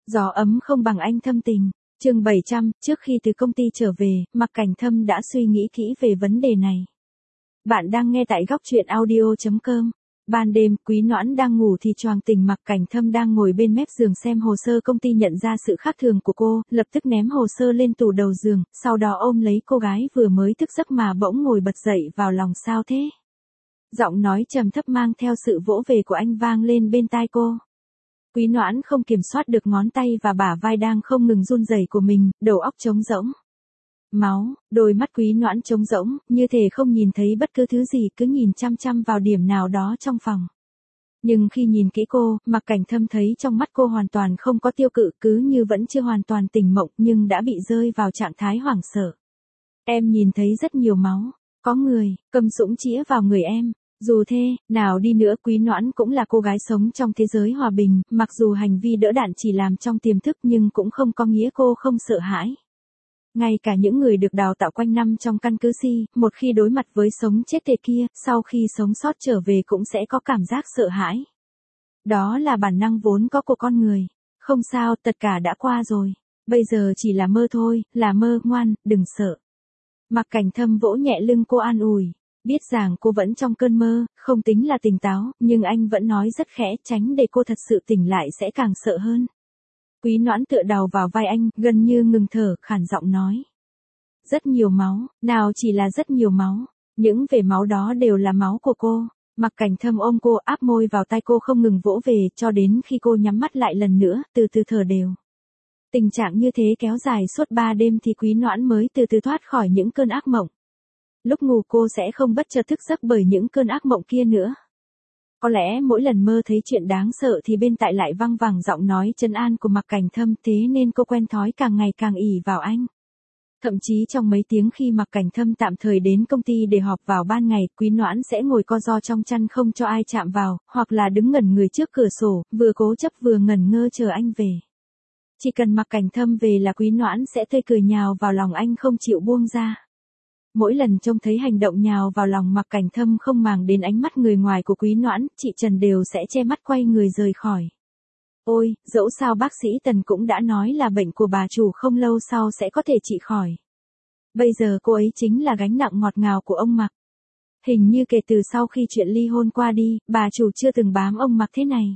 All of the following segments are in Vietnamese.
Gió ấm không bằng anh thâm tình. Chương 700, trước khi từ công ty trở về, Mạc Cảnh Thâm đã suy nghĩ kỹ về vấn đề này. Bạn đang nghe tại góc truyện audio.com. Ban đêm, Quý Noãn đang ngủ thì choàng tỉnh. Mạc Cảnh Thâm đang ngồi bên mép giường xem hồ sơ công ty, nhận ra sự khác thường của cô, lập tức ném hồ sơ lên tủ đầu giường, sau đó ôm lấy cô gái vừa mới thức giấc mà bỗng ngồi bật dậy vào lòng. Sao thế? Giọng nói trầm thấp mang theo sự vỗ về của anh vang lên bên tai cô. Quý Noãn không kiểm soát được ngón tay và bả vai đang không ngừng run rẩy của mình, đầu óc trống rỗng. Máu, đôi mắt Quý Noãn trống rỗng, như thể không nhìn thấy bất cứ thứ gì, cứ nhìn chăm chăm vào điểm nào đó trong phòng. Nhưng khi nhìn kỹ cô, Mạc Cảnh Thâm thấy trong mắt cô hoàn toàn không có tiêu cự, cứ như vẫn chưa hoàn toàn tỉnh mộng nhưng đã bị rơi vào trạng thái hoảng sợ. Em nhìn thấy rất nhiều máu, có người cầm súng chĩa vào người em. Dù thế nào đi nữa, Quý Noãn cũng là cô gái sống trong thế giới hòa bình, mặc dù hành vi đỡ đạn chỉ làm trong tiềm thức nhưng cũng không có nghĩa cô không sợ hãi. Ngay cả những người được đào tạo quanh năm trong căn cứ Si, một khi đối mặt với sống chết thế kia, sau khi sống sót trở về cũng sẽ có cảm giác sợ hãi. Đó là bản năng vốn có của con người. Không sao, tất cả đã qua rồi. Bây giờ chỉ là mơ thôi, là mơ, ngoan, đừng sợ. Mạc Cảnh Thâm vỗ nhẹ lưng cô an ủi. Biết rằng cô vẫn trong cơn mơ, không tính là tỉnh táo, nhưng anh vẫn nói rất khẽ, tránh để cô thật sự tỉnh lại sẽ càng sợ hơn. Quý Noãn tựa đầu vào vai anh, gần như ngừng thở, khản giọng nói. Rất nhiều máu, nào chỉ là rất nhiều máu, những vệt máu đó đều là máu của cô. Mạc Cảnh Thâm ôm cô, áp môi vào tai cô không ngừng vỗ về, cho đến khi cô nhắm mắt lại lần nữa, từ từ thở đều. Tình trạng như thế kéo dài suốt 3 đêm thì Quý Noãn mới từ từ thoát khỏi những cơn ác mộng. Lúc ngủ cô sẽ không bất chợt thức giấc bởi những cơn ác mộng kia nữa. Có lẽ mỗi lần mơ thấy chuyện đáng sợ thì bên tai lại văng vẳng giọng nói trấn an của Mạc Cảnh Thâm, thế nên cô quen thói càng ngày càng ỷ vào anh. Thậm chí trong mấy tiếng khi Mạc Cảnh Thâm tạm thời đến công ty để họp vào ban ngày, Quý Noãn sẽ ngồi co ro trong chăn không cho ai chạm vào, hoặc là đứng ngẩn người trước cửa sổ, vừa cố chấp vừa ngẩn ngơ chờ anh về. Chỉ cần Mạc Cảnh Thâm về là Quý Noãn sẽ tươi cười nhào vào lòng anh không chịu buông ra. Mỗi lần trông thấy hành động nhào vào lòng Mạc Cảnh Thâm không màng đến ánh mắt người ngoài của Quý Noãn, chị Trần đều sẽ che mắt quay người rời khỏi. Ôi, dẫu sao bác sĩ Tần cũng đã nói là bệnh của bà chủ không lâu sau sẽ có thể trị khỏi. Bây giờ cô ấy chính là gánh nặng ngọt ngào của ông Mạc. Hình như kể từ sau khi chuyện ly hôn qua đi, bà chủ chưa từng bám ông Mạc thế này.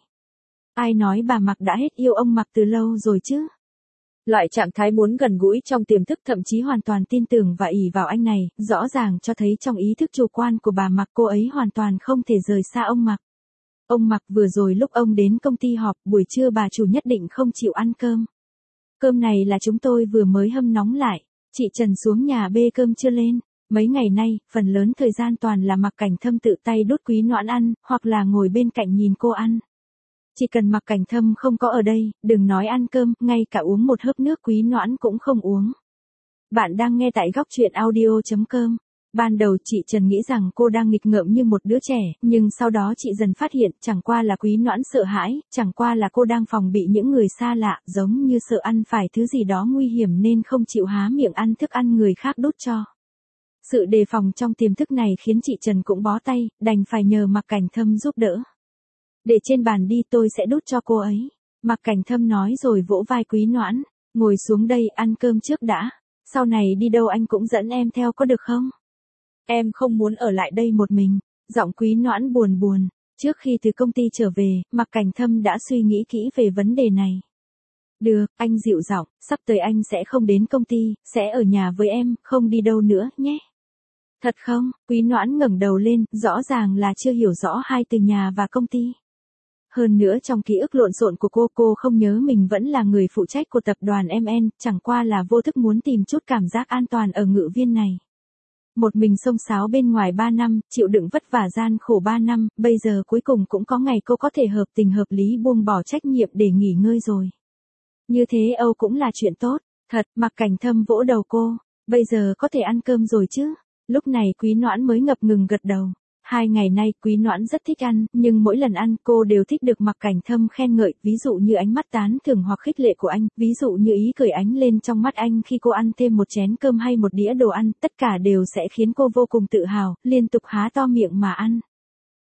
Ai nói bà Mạc đã hết yêu ông Mạc từ lâu rồi chứ? Loại trạng thái muốn gần gũi trong tiềm thức, thậm chí hoàn toàn tin tưởng và ỷ vào anh này, rõ ràng cho thấy trong ý thức chủ quan của bà Mạc cô ấy hoàn toàn không thể rời xa ông Mạc. Ông Mạc vừa rồi lúc ông đến công ty họp, buổi trưa bà chủ nhất định không chịu ăn cơm. Cơm này là chúng tôi vừa mới hâm nóng lại, chị Trần xuống nhà bê cơm chưa lên. Mấy ngày nay, phần lớn thời gian toàn là Mạc Cảnh Thâm tự tay đút Quý Noãn ăn, hoặc là ngồi bên cạnh nhìn cô ăn. Chỉ cần Mạc Cảnh Thâm không có ở đây, đừng nói ăn cơm, ngay cả uống một hớp nước Quý Noãn cũng không uống. Bạn đang nghe tại góc truyện audio.com. Ban đầu chị Trần nghĩ rằng cô đang nghịch ngợm như một đứa trẻ, nhưng sau đó chị dần phát hiện chẳng qua là Quý Noãn sợ hãi, chẳng qua là cô đang phòng bị những người xa lạ, giống như sợ ăn phải thứ gì đó nguy hiểm nên không chịu há miệng ăn thức ăn người khác đút cho. Sự đề phòng trong tiềm thức này khiến chị Trần cũng bó tay, đành phải nhờ Mạc Cảnh Thâm giúp đỡ. Để trên bàn đi, tôi sẽ đút cho cô ấy. Mạc Cảnh Thâm nói rồi vỗ vai Quý Noãn. Ngồi xuống đây, ăn cơm trước đã. Sau này đi đâu anh cũng dẫn em theo có được không? Em không muốn ở lại đây một mình. Giọng Quý Noãn buồn buồn. Trước khi từ công ty trở về, Mạc Cảnh Thâm đã suy nghĩ kỹ về vấn đề này. Được, anh dịu giọng, sắp tới anh sẽ không đến công ty, sẽ ở nhà với em, không đi đâu nữa nhé. Thật không? Quý Noãn ngẩng đầu lên, rõ ràng là chưa hiểu rõ hai từ nhà và công ty. Hơn nữa trong ký ức lộn xộn của cô không nhớ mình vẫn là người phụ trách của tập đoàn MN, chẳng qua là vô thức muốn tìm chút cảm giác an toàn ở Ngự Viên này. Một mình xông xáo bên ngoài 3 năm, chịu đựng vất vả gian khổ 3 năm, bây giờ cuối cùng cũng có ngày cô có thể hợp tình hợp lý buông bỏ trách nhiệm để nghỉ ngơi rồi. Như thế Âu cũng là chuyện tốt, thật. Mạc Cảnh Thâm vỗ đầu cô, bây giờ có thể ăn cơm rồi chứ? Lúc này Quý Noãn mới ngập ngừng gật đầu. 2 ngày nay Quý Noãn rất thích ăn, nhưng mỗi lần ăn cô đều thích được Mạc Cảnh Thâm khen ngợi, ví dụ như ánh mắt tán thưởng hoặc khích lệ của anh, ví dụ như ý cười ánh lên trong mắt anh khi cô ăn thêm một chén cơm hay một đĩa đồ ăn, tất cả đều sẽ khiến cô vô cùng tự hào, liên tục há to miệng mà ăn.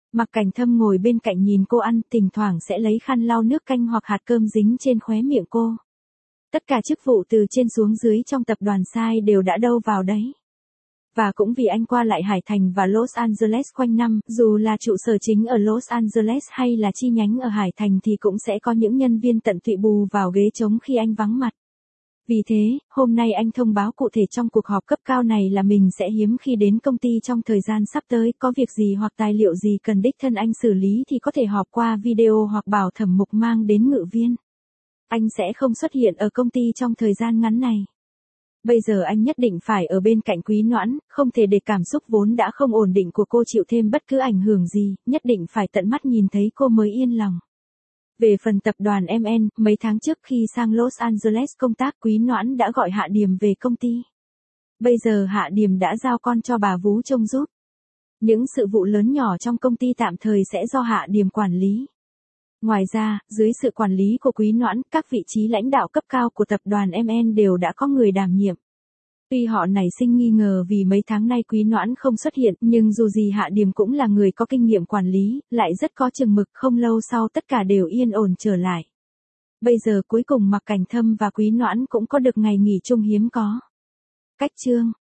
Mạc Cảnh Thâm ngồi bên cạnh nhìn cô ăn, thỉnh thoảng sẽ lấy khăn lau nước canh hoặc hạt cơm dính trên khóe miệng cô. Tất cả chức vụ từ trên xuống dưới trong tập đoàn Sai đều đã đâu vào đấy. Và cũng vì anh qua lại Hải Thành và Los Angeles quanh năm, dù là trụ sở chính ở Los Angeles hay là chi nhánh ở Hải Thành thì cũng sẽ có những nhân viên tận tụy bù vào ghế trống khi anh vắng mặt. Vì thế, hôm nay anh thông báo cụ thể trong cuộc họp cấp cao này là mình sẽ hiếm khi đến công ty trong thời gian sắp tới, có việc gì hoặc tài liệu gì cần đích thân anh xử lý thì có thể họp qua video hoặc bảo thẩm mục mang đến ngự viên. Anh sẽ không xuất hiện ở công ty trong thời gian ngắn này. Bây giờ anh nhất định phải ở bên cạnh Quý Noãn, không thể để cảm xúc vốn đã không ổn định của cô chịu thêm bất cứ ảnh hưởng gì, nhất định phải tận mắt nhìn thấy cô mới yên lòng. Về phần tập đoàn MN, mấy tháng trước khi sang Los Angeles công tác, Quý Noãn đã gọi Hạ Điềm về công ty. Bây giờ Hạ Điềm đã giao con cho bà vú trông giúp. Những sự vụ lớn nhỏ trong công ty tạm thời sẽ do Hạ Điềm quản lý. Ngoài ra, dưới sự quản lý của Quý Noãn, các vị trí lãnh đạo cấp cao của tập đoàn MN đều đã có người đảm nhiệm. Tuy họ nảy sinh nghi ngờ vì mấy tháng nay Quý Noãn không xuất hiện, nhưng dù gì Hạ Điềm cũng là người có kinh nghiệm quản lý, lại rất có chừng mực, không lâu sau tất cả đều yên ổn trở lại. Bây giờ cuối cùng Mạc Cảnh Thâm và Quý Noãn cũng có được ngày nghỉ chung hiếm có. Cách chương